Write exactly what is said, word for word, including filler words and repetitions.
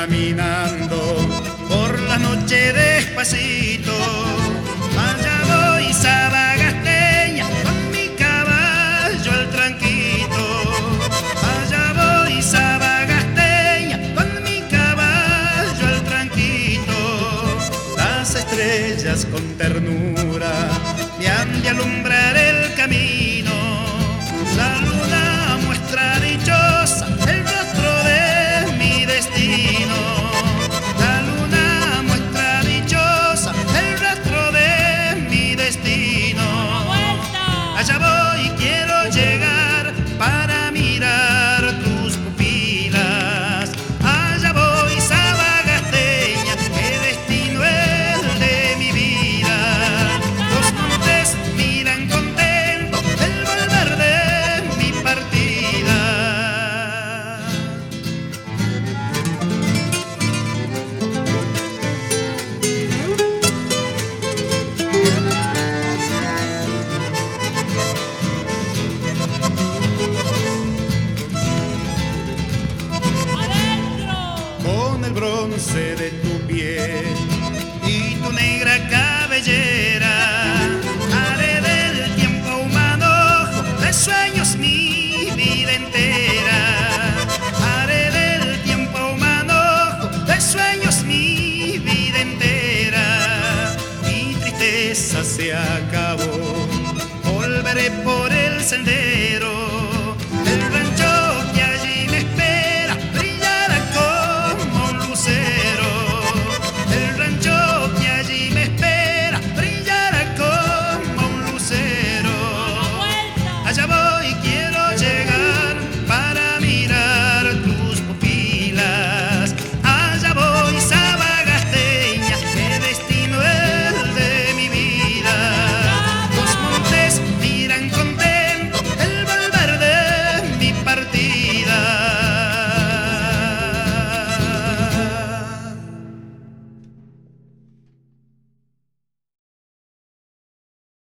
caminando por la noche despacito. Allá voy Sabagasteña con mi caballo al tranquito. Allá voy Sabagasteña con mi caballo al tranquito. Las estrellas con ternura me han de alumbrar el camino. La luna muestra dichosa el rostro de mi destino. La luna muestra dichosa el rostro de mi destino. Allá voy, quiero llegar para mirar tus pupilas. Allá voy Sabagasteña, qué destino es de mi vida. Los montes miran contentos el volver de mi partida. Con el bronce de tu piel y tu negra cabellera, haré del tiempo un manojo de sueños mi vida entera.